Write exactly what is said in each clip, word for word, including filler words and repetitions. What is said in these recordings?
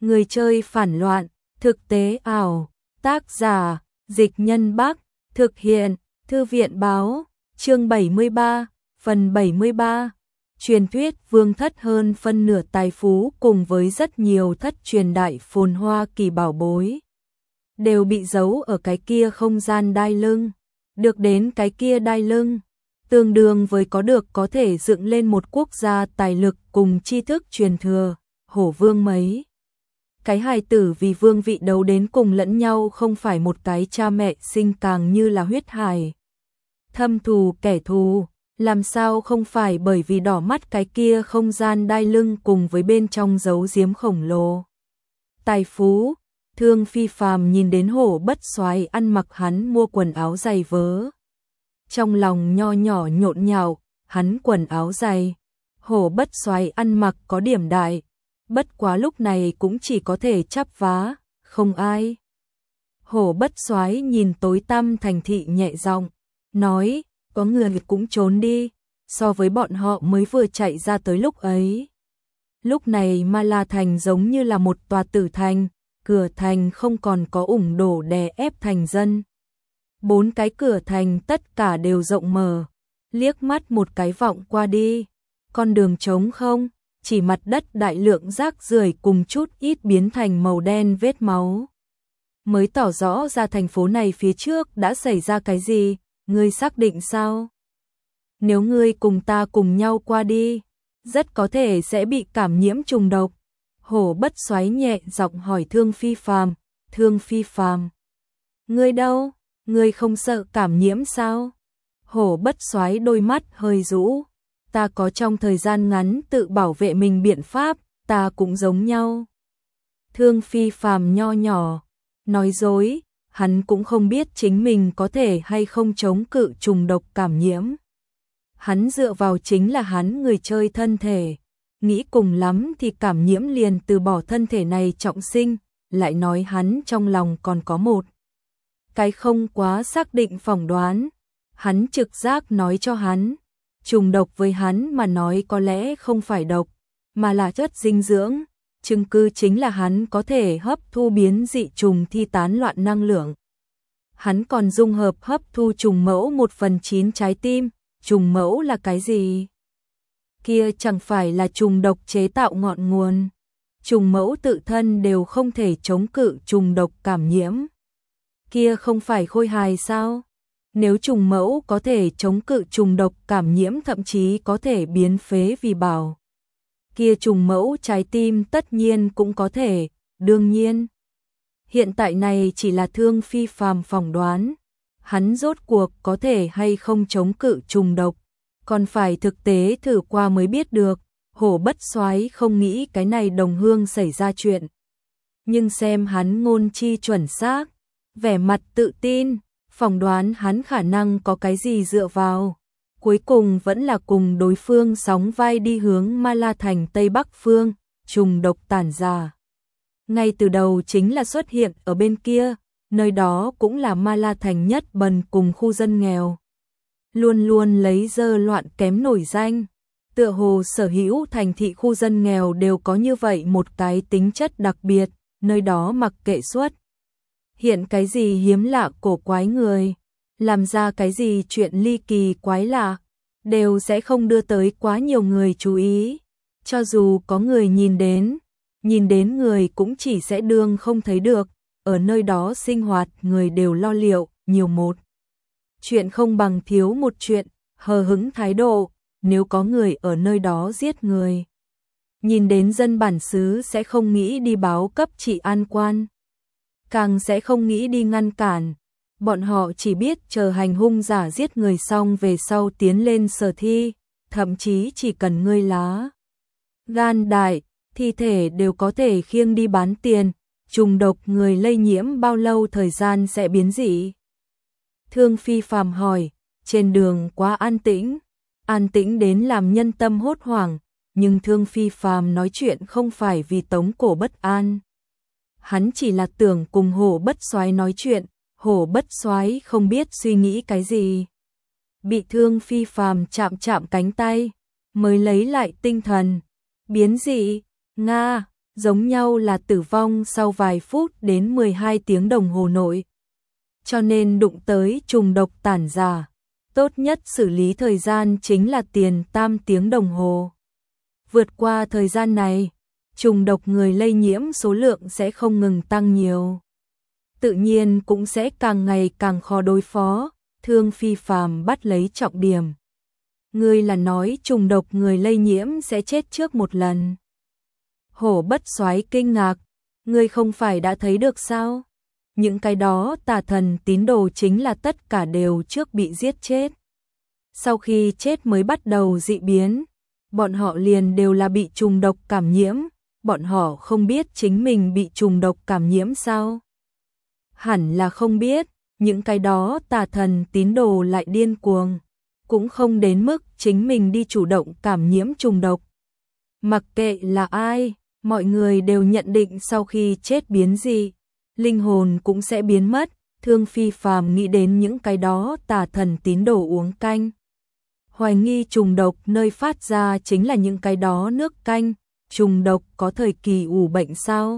Người chơi phản loạn, thực tế ảo, tác giả, Dịch Nhân Bắc, thực hiện, Thư viện báo, chương bảy mươi ba, phần bảy mươi ba. Truyền thuyết vương thất hơn phân nửa tài phú cùng với rất nhiều thất truyền đại phồn hoa kỳ bảo bối. Đều bị giấu ở cái kia không gian đai lưng. Được đến cái kia đai lưng, tương đương với có được có thể dựng lên một quốc gia tài lực cùng tri thức truyền thừa, hổ vương mấy. Cái hài tử vì vương vị đấu đến cùng lẫn nhau không phải một cái cha mẹ sinh càng như là huyết hài. Thâm thù kẻ thù, làm sao không phải bởi vì đỏ mắt cái kia không gian đai lưng cùng với bên trong giấu giếm khổng lồ. Tài phú, Thương Phi Phàm nhìn đến hổ bất soái ăn mặc hắn mua quần áo giày vớ. Trong lòng nho nhỏ nhộn nhạo, hắn quần áo giày, hổ bất soái ăn mặc có điểm đại. Bất quá lúc này cũng chỉ có thể chắp vá, không ai. Hổ bất soái nhìn tối tăm thành thị nhẹ giọng, nói, có người cũng trốn đi, so với bọn họ mới vừa chạy ra tới lúc ấy. Lúc này Ma La Thành giống như là một tòa tử thành, cửa thành không còn có ủng đổ đè ép thành dân. Bốn cái cửa thành tất cả đều rộng mở, liếc mắt một cái vọng qua đi, con đường trống không. Chỉ mặt đất đại lượng rác rưởi cùng chút ít biến thành màu đen vết máu. Mới tỏ rõ ra thành phố này phía trước đã xảy ra cái gì, ngươi xác định sao? Nếu ngươi cùng ta cùng nhau qua đi, rất có thể sẽ bị cảm nhiễm trùng độc. Hổ bất soái nhẹ giọng hỏi Thương Phi Phàm, Thương Phi Phàm, ngươi đâu, ngươi không sợ cảm nhiễm sao? Hổ bất soái đôi mắt hơi rũ. Ta có trong thời gian ngắn tự bảo vệ mình biện pháp, ta cũng giống nhau. Thương Phi Phàm nho nhỏ, nói dối, hắn cũng không biết chính mình có thể hay không chống cự trùng độc cảm nhiễm. Hắn dựa vào chính là hắn người chơi thân thể, nghĩ cùng lắm thì cảm nhiễm liền từ bỏ thân thể này trọng sinh, lại nói hắn trong lòng còn có một cái không quá xác định phỏng đoán. Hắn trực giác nói cho hắn, trùng độc với hắn mà nói có lẽ không phải độc, mà là chất dinh dưỡng, chứng cứ chính là hắn có thể hấp thu biến dị trùng thi tán loạn năng lượng. Hắn còn dung hợp hấp thu trùng mẫu một phần chín trái tim, trùng mẫu là cái gì? Kia chẳng phải là trùng độc chế tạo ngọn nguồn. Trùng mẫu tự thân đều không thể chống cự trùng độc cảm nhiễm. Kia không phải khôi hài sao? Nếu trùng mẫu có thể chống cự trùng độc cảm nhiễm thậm chí có thể biến phế vì bảo. Kia trùng mẫu trái tim tất nhiên cũng có thể, đương nhiên. Hiện tại này chỉ là Thương Phi Phàm phỏng đoán. Hắn rốt cuộc có thể hay không chống cự trùng độc, còn phải thực tế thử qua mới biết được. Hổ bất soái không nghĩ cái này đồng hương xảy ra chuyện. Nhưng xem hắn ngôn chi chuẩn xác, vẻ mặt tự tin, phỏng đoán hắn khả năng có cái gì dựa vào. Cuối cùng vẫn là cùng đối phương sóng vai đi hướng Ma La Thành Tây Bắc phương, trùng độc tản ra. Ngay từ đầu chính là xuất hiện ở bên kia, nơi đó cũng là Ma La Thành nhất bần cùng khu dân nghèo. Luôn luôn lấy dơ loạn kém nổi danh. Tựa hồ sở hữu thành thị khu dân nghèo đều có như vậy một cái tính chất đặc biệt, nơi đó mặc kệ xuất hiện cái gì hiếm lạ cổ quái người, làm ra cái gì chuyện ly kỳ quái lạ, đều sẽ không đưa tới quá nhiều người chú ý. Cho dù có người nhìn đến, nhìn đến người cũng chỉ sẽ đương không thấy được, ở nơi đó sinh hoạt người đều lo liệu, nhiều một chuyện không bằng thiếu một chuyện, hờ hững thái độ, nếu có người ở nơi đó giết người. Nhìn đến dân bản xứ sẽ không nghĩ đi báo cấp trị an quan, càng sẽ không nghĩ đi ngăn cản, bọn họ chỉ biết chờ hành hung giả giết người xong về sau tiến lên sở thi, thậm chí chỉ cần ngươi lá gan đại, thi thể đều có thể khiêng đi bán tiền, trùng độc người lây nhiễm bao lâu thời gian sẽ biến dị? Thương Phi Phàm hỏi, trên đường quá an tĩnh, an tĩnh đến làm nhân tâm hốt hoảng, nhưng Thương Phi Phàm nói chuyện không phải vì tống cổ bất an. Hắn chỉ là tưởng cùng hổ bất soái nói chuyện, hổ bất soái không biết suy nghĩ cái gì. Bị Thương Phi Phàm chạm chạm cánh tay, mới lấy lại tinh thần. Biến dị, Nga, giống nhau là tử vong sau vài phút đến mười hai tiếng đồng hồ nội. Cho nên đụng tới trùng độc tản ra, tốt nhất xử lý thời gian chính là tiền tam tiếng đồng hồ. Vượt qua thời gian này, trùng độc người lây nhiễm số lượng sẽ không ngừng tăng nhiều. Tự nhiên cũng sẽ càng ngày càng khó đối phó, Thương Phi Phàm bắt lấy trọng điểm. Ngươi là nói trùng độc người lây nhiễm sẽ chết trước một lần. Hổ Bất Soái kinh ngạc, ngươi không phải đã thấy được sao? Những cái đó tà thần tín đồ chính là tất cả đều trước bị giết chết. Sau khi chết mới bắt đầu dị biến, bọn họ liền đều là bị trùng độc cảm nhiễm, bọn họ không biết chính mình bị trùng độc cảm nhiễm sao? Hẳn là không biết, những cái đó tà thần tín đồ lại điên cuồng, cũng không đến mức chính mình đi chủ động cảm nhiễm trùng độc. Mặc kệ là ai, mọi người đều nhận định sau khi chết biến dị, linh hồn cũng sẽ biến mất. Thương Phi Phàm nghĩ đến những cái đó tà thần tín đồ uống canh, hoài nghi trùng độc nơi phát ra chính là những cái đó nước canh. Trùng độc có thời kỳ ủ bệnh sao?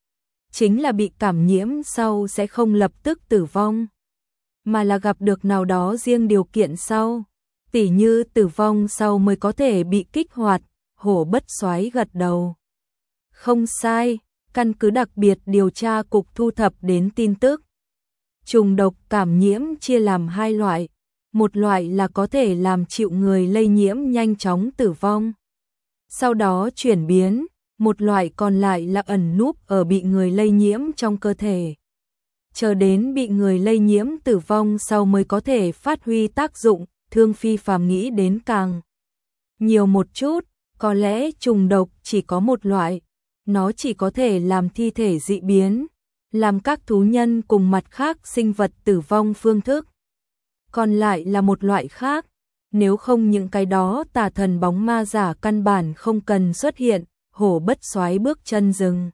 Chính là bị cảm nhiễm sau sẽ không lập tức tử vong, mà là gặp được nào đó riêng điều kiện sau, tỉ như tử vong sau mới có thể bị kích hoạt. Hổ Bất Soái gật đầu. Không sai, căn cứ đặc biệt điều tra cục thu thập đến tin tức. Trùng độc cảm nhiễm chia làm hai loại, một loại là có thể làm chịu người lây nhiễm nhanh chóng tử vong, sau đó chuyển biến, một loại còn lại là ẩn núp ở bị người lây nhiễm trong cơ thể. Chờ đến bị người lây nhiễm tử vong sau mới có thể phát huy tác dụng. Thương Phi Phàm nghĩ đến càng nhiều một chút, có lẽ trùng độc chỉ có một loại, nó chỉ có thể làm thi thể dị biến, làm các thú nhân cùng mặt khác sinh vật tử vong phương thức. Còn lại là một loại khác, nếu không những cái đó tà thần bóng ma giả căn bản không cần xuất hiện. Hổ Bất Soái bước chân dừng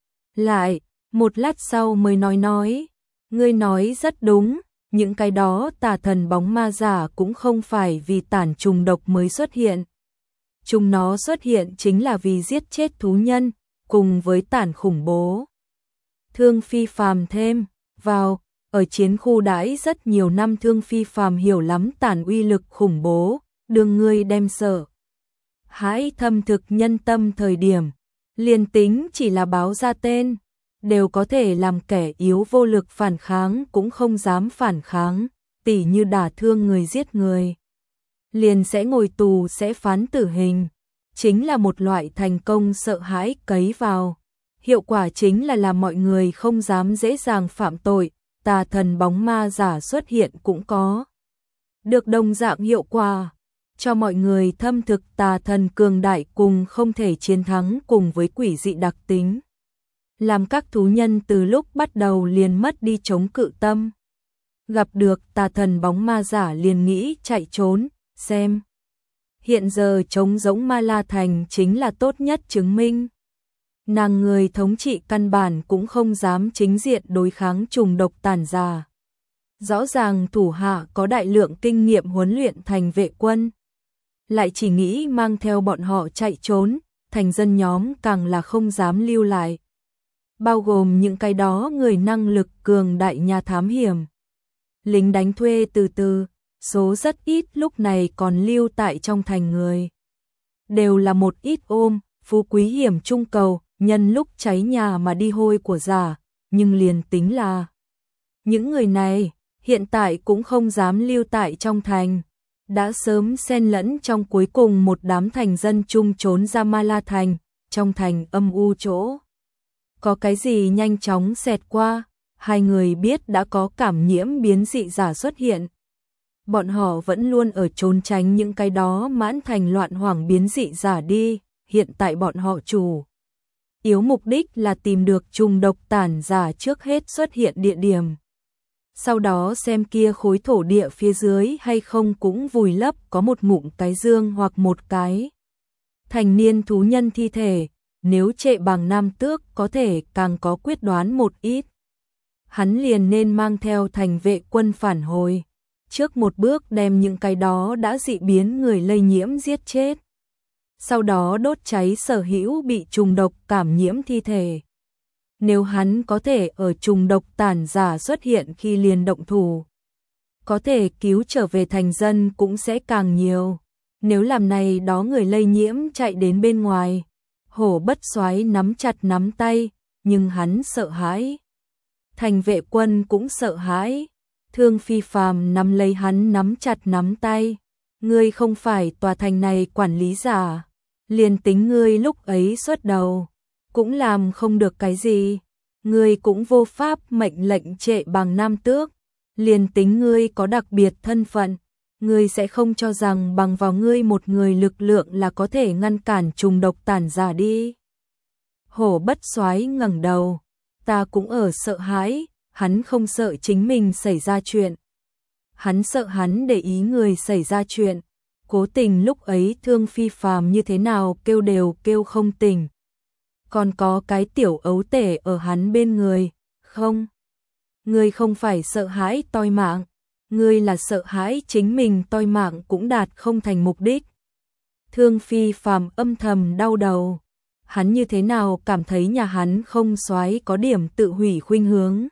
lại, một lát sau mới nói nói, ngươi nói rất đúng, những cái đó tà thần bóng ma giả cũng không phải vì tản trùng độc mới xuất hiện. Chúng nó xuất hiện chính là vì giết chết thú nhân, cùng với tản khủng bố. Thương Phi Phàm thêm vào, ở chiến khu đãi rất nhiều năm, Thương Phi Phàm hiểu lắm tản uy lực khủng bố, đường ngươi đem sợ hãi thâm thực nhân tâm thời điểm, liền tính chỉ là báo ra tên, đều có thể làm kẻ yếu vô lực phản kháng cũng không dám phản kháng, tỉ như đả thương người giết người, liền sẽ ngồi tù, sẽ phán tử hình, chính là một loại thành công sợ hãi cấy vào. Hiệu quả chính là làm mọi người không dám dễ dàng phạm tội. Tà thần bóng ma giả xuất hiện cũng có được đồng dạng hiệu quả, cho mọi người thâm thực tà thần cường đại cùng không thể chiến thắng cùng với quỷ dị đặc tính, làm các thú nhân từ lúc bắt đầu liền mất đi chống cự tâm. Gặp được tà thần bóng ma giả liền nghĩ chạy trốn, xem. Hiện giờ trống rỗng Ma La Thành chính là tốt nhất chứng minh. Nàng người thống trị căn bản cũng không dám chính diện đối kháng trùng độc tàn già. Rõ ràng thủ hạ có đại lượng kinh nghiệm huấn luyện thành vệ quân, lại chỉ nghĩ mang theo bọn họ chạy trốn, thành dân nhóm càng là không dám lưu lại. Bao gồm những cái đó người năng lực cường đại nhà thám hiểm, lính đánh thuê từ từ, số rất ít lúc này còn lưu tại trong thành người. Đều là một ít ôm, phú quý hiểm trung cầu, nhân lúc cháy nhà mà đi hôi của giả, nhưng liền tính là những người này, hiện tại cũng không dám lưu tại trong thành, đã sớm xen lẫn trong cuối cùng một đám thành dân chung trốn ra Ma La Thành, trong thành âm u chỗ. Có cái gì nhanh chóng xẹt qua, hai người biết đã có cảm nhiễm biến dị giả xuất hiện. Bọn họ vẫn luôn ở trốn tránh những cái đó mãn thành loạn hoảng biến dị giả đi, hiện tại bọn họ chủ yếu mục đích là tìm được trùng độc tản giả trước hết xuất hiện địa điểm. Sau đó xem kia khối thổ địa phía dưới hay không cũng vùi lấp có một ngụm cái dương hoặc một cái thành niên thú nhân thi thể, nếu trệ bằng nam tước có thể càng có quyết đoán một ít. Hắn liền nên mang theo thành vệ quân phản hồi, trước một bước đem những cái đó đã dị biến người lây nhiễm giết chết. sau đó đốt cháy sở hữu bị trùng độc cảm nhiễm thi thể. Nếu hắn có thể ở trùng độc tàn giả xuất hiện khi liền động thủ, có thể cứu trở về thành dân cũng sẽ càng nhiều. Nếu làm này đó người lây nhiễm chạy đến bên ngoài, Hổ Bất Soái nắm chặt nắm tay, nhưng hắn sợ hãi. Thành vệ quân cũng sợ hãi. Thương Phi Phàm nắm lấy hắn nắm chặt nắm tay. Ngươi không phải tòa thành này quản lý giả, liền tính ngươi lúc ấy xuất đầu, cũng làm không được cái gì. Ngươi cũng vô pháp mệnh lệnh Trệ Bàng Nam Tước, liền tính ngươi có đặc biệt thân phận, ngươi sẽ không cho rằng bằng vào ngươi một người lực lượng là có thể ngăn cản trùng độc tàn giả đi. Hổ Bất Soái ngẩng đầu, ta cũng ở sợ hãi, hắn không sợ chính mình xảy ra chuyện. Hắn sợ hắn để ý người xảy ra chuyện. Cố Tình lúc ấy Thương Phi Phàm như thế nào kêu đều kêu không tỉnh. Còn có cái tiểu ấu tể ở hắn bên người, không? Ngươi không phải sợ hãi toi mạng, ngươi là sợ hãi chính mình toi mạng cũng đạt không thành mục đích. Thương Phi Phàm âm thầm đau đầu, hắn như thế nào cảm thấy nhà hắn không soái có điểm tự hủy khuynh hướng.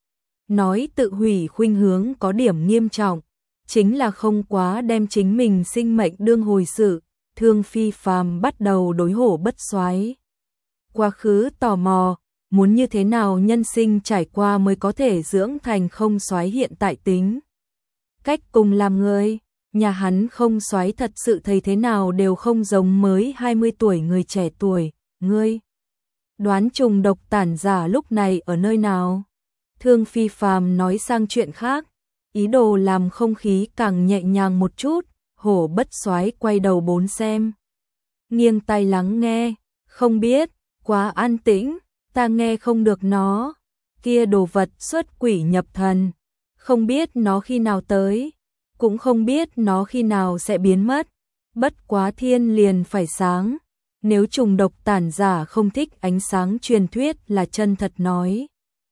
Nói tự hủy khuynh hướng có điểm nghiêm trọng, chính là không quá đem chính mình sinh mệnh đương hồi sự. Thương Phi Phàm bắt đầu đối Hổ Bất Soái quá khứ tò mò, muốn như thế nào nhân sinh trải qua mới có thể dưỡng thành không soái hiện tại tính. Cách cùng làm người, nhà hắn không soái thật sự thấy thế nào đều không giống mới hai mươi tuổi người trẻ tuổi. Ngươi đoán trùng độc tàn giả lúc này ở nơi nào? Thương Phi Phàm nói sang chuyện khác, ý đồ làm không khí càng nhẹ nhàng một chút. Hổ Bất Soái quay đầu bốn xem, nghiêng tai lắng nghe, không biết, quá an tĩnh, ta nghe không được nó, kia đồ vật xuất quỷ nhập thần, không biết nó khi nào tới, cũng không biết nó khi nào sẽ biến mất. Bất quá thiên liền phải sáng, nếu trùng độc tàn giả không thích ánh sáng truyền thuyết là chân thật nói.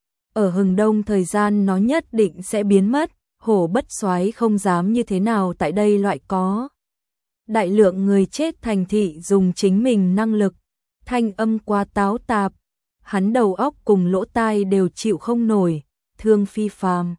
Ở hừng đông thời gian nó nhất định sẽ biến mất. Hổ Bất Soái không dám như thế nào tại đây loại có đại lượng người chết thành thị dùng chính mình năng lực. Thanh âm quá táo tạp, hắn đầu óc cùng lỗ tai đều chịu không nổi. Thương Phi Phàm,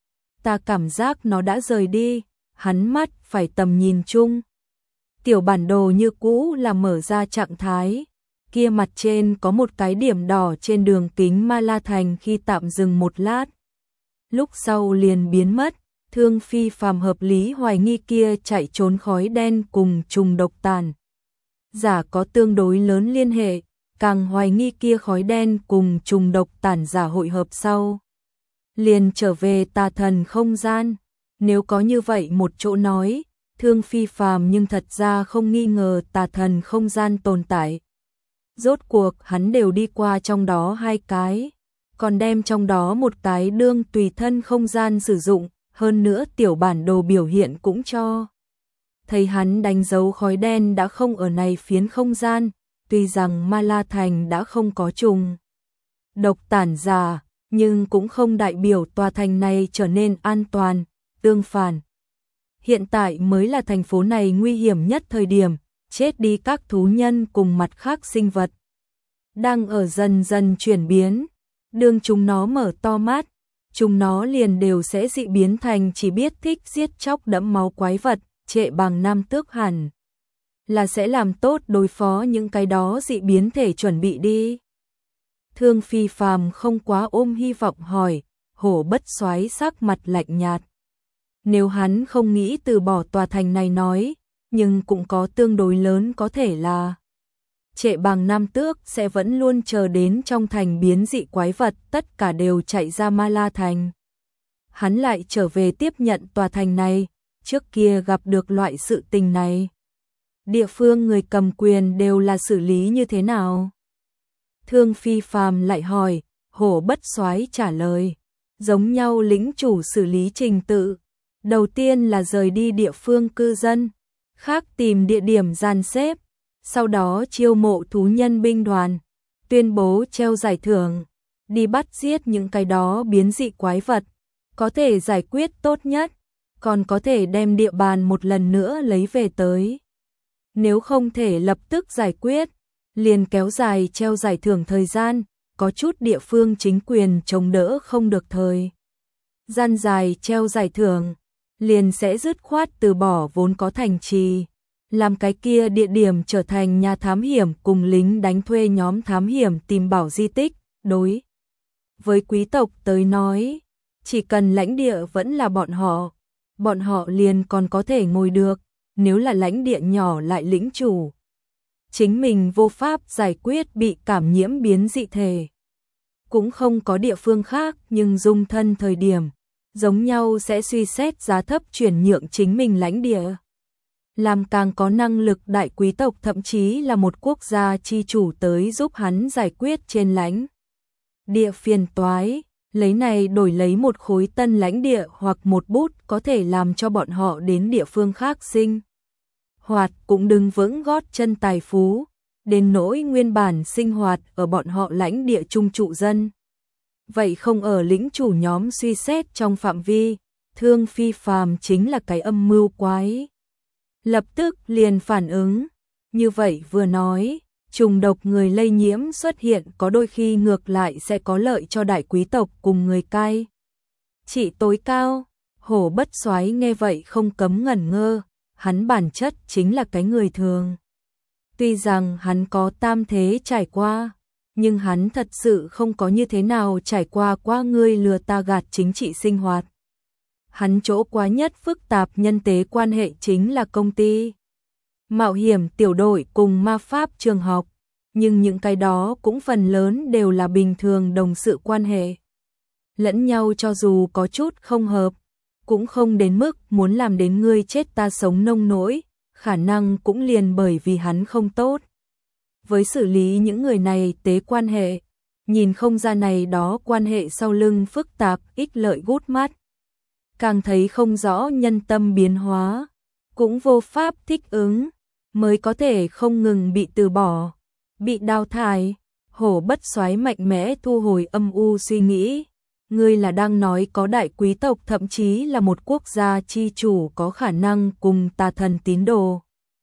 ta cảm giác nó đã rời đi. Hắn mắt phải tầm nhìn chung, tiểu bản đồ như cũ là mở ra trạng thái, kia mặt trên có một cái điểm đỏ trên đường kính Ma La Thành khi tạm dừng một lát, lúc sau liền biến mất. Thương Phi Phàm hợp lý hoài nghi kia chạy trốn khói đen cùng trùng độc tàn giả có tương đối lớn liên hệ, càng hoài nghi kia khói đen cùng trùng độc tàn giả hội hợp sau liền trở về tà thần không gian. Nếu có như vậy một chỗ nói, Thương Phi Phàm nhưng thật ra không nghi ngờ tà thần không gian tồn tại. Rốt cuộc hắn đều đi qua trong đó hai cái, còn đem trong đó một cái đương tùy thân không gian sử dụng, hơn nữa tiểu bản đồ biểu hiện cũng cho thấy hắn đánh dấu khói đen đã không ở này phiến không gian. Tuy rằng Ma La Thành đã không có trùng độc tàn giả, nhưng cũng không đại biểu tòa thành này trở nên an toàn. Tương phản, hiện tại mới là thành phố này nguy hiểm nhất thời điểm, chết đi các thú nhân cùng mặt khác sinh vật đang ở dần dần chuyển biến. Đương chúng nó mở to mắt, chúng nó liền đều sẽ dị biến thành chỉ biết thích giết chóc đẫm máu quái vật. Trệ Bàng Nam Tước hẳn là sẽ làm tốt đối phó những cái đó dị biến thể chuẩn bị đi. Thương Phi Phàm không quá ôm hy vọng hỏi. Hổ Bất Soái sắc mặt lạnh nhạt. Nếu hắn không nghĩ từ bỏ tòa thành này nói, nhưng cũng có tương đối lớn có thể là Trệ Bàng Nam Tước sẽ vẫn luôn chờ đến trong thành biến dị quái vật tất cả đều chạy ra Ma La Thành. Hắn lại trở về tiếp nhận tòa thành này, trước kia gặp được loại sự tình này. Địa phương người cầm quyền đều là xử lý như thế nào? Thương Phi Phàm lại hỏi. Hổ Bất Soái trả lời, giống nhau lĩnh chủ xử lý trình tự. Đầu tiên là rời đi địa phương cư dân, khác tìm địa điểm dàn xếp, sau đó chiêu mộ thú nhân binh đoàn, tuyên bố treo giải thưởng, đi bắt giết những cái đó biến dị quái vật, có thể giải quyết tốt nhất, còn có thể đem địa bàn một lần nữa lấy về tới. Nếu không thể lập tức giải quyết, liền kéo dài treo giải thưởng thời gian, có chút địa phương chính quyền chống đỡ không được thời gian dài treo giải thưởng, liền sẽ dứt khoát từ bỏ vốn có thành trì, làm cái kia địa điểm trở thành nhà thám hiểm cùng lính đánh thuê nhóm thám hiểm tìm bảo di tích. Đối với quý tộc tới nói, chỉ cần lãnh địa vẫn là bọn họ, bọn họ liền còn có thể ngồi được, nếu là lãnh địa nhỏ lại lĩnh chủ. Chính mình vô pháp giải quyết bị cảm nhiễm biến dị thể. Cũng không có địa phương khác nhưng dung thân thời điểm, giống nhau sẽ suy xét giá thấp chuyển nhượng chính mình lãnh địa. Làm càng có năng lực đại quý tộc thậm chí là một quốc gia chi chủ tới giúp hắn giải quyết trên lãnh địa phiền toái, lấy này đổi lấy một khối tân lãnh địa hoặc một bút có thể làm cho bọn họ đến địa phương khác sinh hoạt cũng đứng vững gót chân tài phú, đến nỗi nguyên bản sinh hoạt ở bọn họ lãnh địa trung trụ dân. Vậy không ở lĩnh chủ nhóm suy xét trong phạm vi, Thương Phi Phàm chính là cái âm mưu quái. Lập tức liền phản ứng, như vậy vừa nói, trùng độc người lây nhiễm xuất hiện có đôi khi ngược lại sẽ có lợi cho đại quý tộc cùng người cai trị tối cao. Hổ Bất Soái nghe vậy không cấm ngẩn ngơ, hắn bản chất chính là cái người thường. Tuy rằng hắn có tam thế trải qua, nhưng hắn thật sự không có như thế nào trải qua qua ngươi lừa ta gạt chính trị sinh hoạt. Hắn chỗ quá nhất phức tạp nhân tế quan hệ chính là công ty, mạo hiểm tiểu đội cùng ma pháp trường học, nhưng những cái đó cũng phần lớn đều là bình thường đồng sự quan hệ. Lẫn nhau cho dù có chút không hợp, cũng không đến mức muốn làm đến ngươi chết ta sống nông nỗi, khả năng cũng liền bởi vì hắn không tốt. Với xử lý những người này tế quan hệ, nhìn không ra này đó quan hệ sau lưng phức tạp, ích lợi gút mắt. Càng thấy không rõ nhân tâm biến hóa, cũng vô pháp thích ứng, mới có thể không ngừng bị từ bỏ, bị đào thải. Hổ Bất Soái mạnh mẽ thu hồi âm u suy nghĩ. Ngươi là đang nói có đại quý tộc thậm chí là một quốc gia chi chủ có khả năng cùng tà thần tín đồ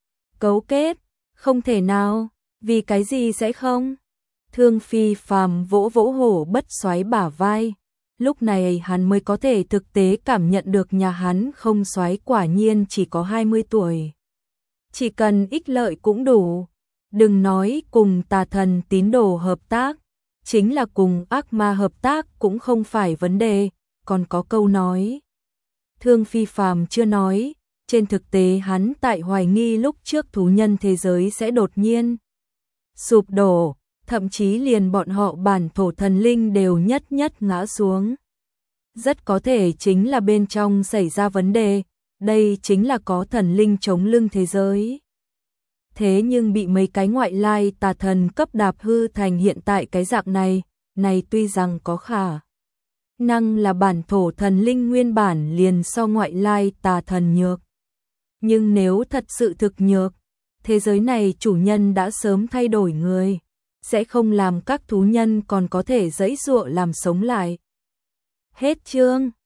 cấu kết, không thể nào, vì cái gì sẽ không? Thương Phi Phàm vỗ vỗ Hổ Bất Soái bả vai, lúc này hắn mới có thể thực tế cảm nhận được nhà hắn không soái quả nhiên chỉ có hai mươi tuổi. Chỉ cần ích lợi cũng đủ, đừng nói cùng tà thần tín đồ hợp tác, chính là cùng ác ma hợp tác cũng không phải vấn đề, còn có câu nói. Thương Phi Phàm chưa nói, trên thực tế hắn tại hoài nghi lúc trước thú nhân thế giới sẽ đột nhiên sụp đổ, thậm chí liền bọn họ bản thổ thần linh đều nhất nhất ngã xuống. Rất có thể chính là bên trong xảy ra vấn đề, đây chính là có thần linh chống lưng thế giới. Thế nhưng bị mấy cái ngoại lai tà thần cấp đạp hư thành hiện tại cái dạng này, này tuy rằng có khả năng là bản thổ thần linh nguyên bản liền so ngoại lai tà thần nhược. Nhưng nếu thật sự thực nhược, thế giới này chủ nhân đã sớm thay đổi người, sẽ không làm các thú nhân còn có thể giãy giụa làm sống lại. Hết chương.